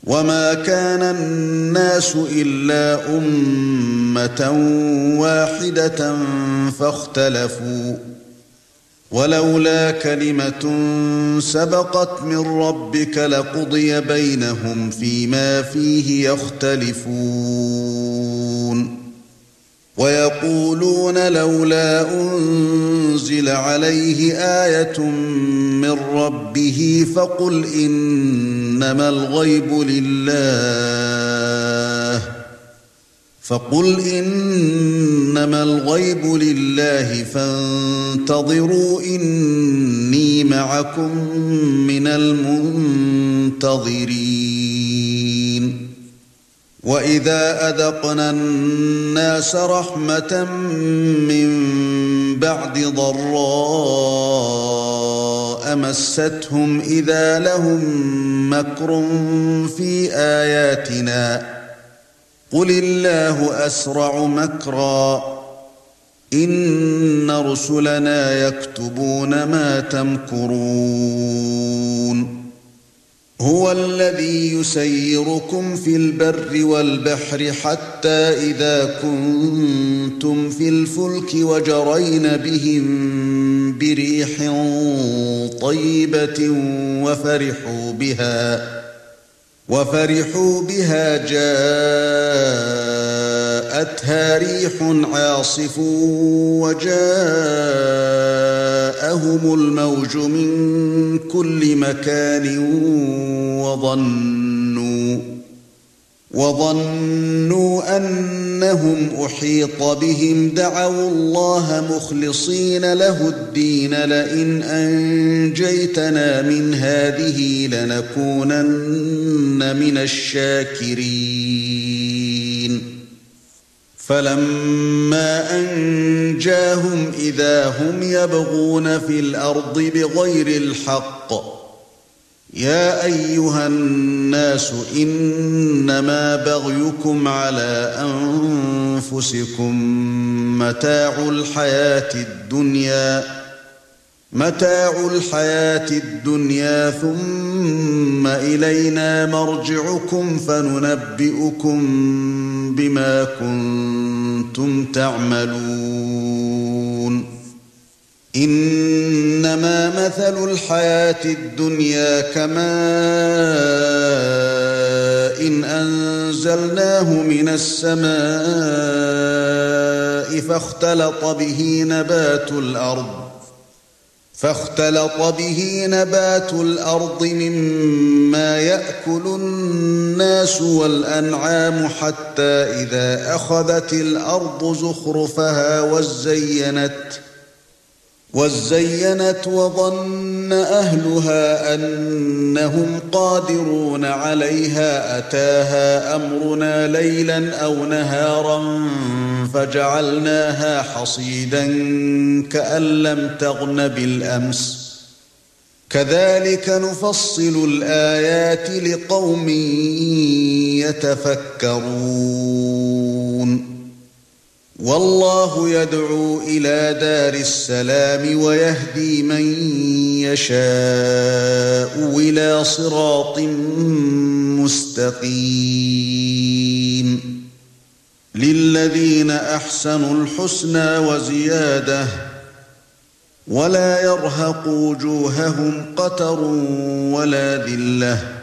وما كان الناس إلا أمة واحدة فاختلفوا ولولا كلمة سبقت من ربك لقضي بينهم فيما فيه يختلفون ويقولون لولا أنزل عليه آية من ربه فقل إنما الغيب لله فانتظروا إني معكم من المنتظرين وإذا أذقنا الناس رحمة من بعد ضراء مستهم إذا لهم مكر في آياتنا قل الله أسرع مكرا إن رسلنا يكتبون ما تمكرون هو الذي يسيركم في البر والبحر حتى إذا كنتم في الفلك وجرين بهم بريح طيبة وفرحوا بها جاءتها ريح عاصف وجاءهم الموج من كل مكان وظنوا أنهم أحيط بهم دعوا الله مخلصين له الدين لئن أنجيتنا من هذه لنكونن من الشاكرين فلما أنجاهم إذا هم يبغون في الأرض بغير الحق يا أيها الناس إنما بغيكم على أنفسكم متاع الحياة الدنيا ثم إلينا مرجعكم فننبئكم بما كنتم تعملون إنما مثل الحياة الدنيا كماء إن أنزلناه من السماء فاختلط به نبات الأرض مما يأكل الناس والأنعام حتى إذا أخذت الأرض زخرفها وزينت وظن أهلها أنهم قادرون عليها أتاها أمرنا ليلا أو نهارا فجعلناها حصيدا كأن لم تغن بالأمس كذلك نفصل الآيات لقوم يتفكرون والله يدعو إلى دار السلام ويهدي من يشاء إلى صراط مستقيم للذين أحسنوا الحسنى وزيادة ولا يرهق وجوههم قتر ولا ذلة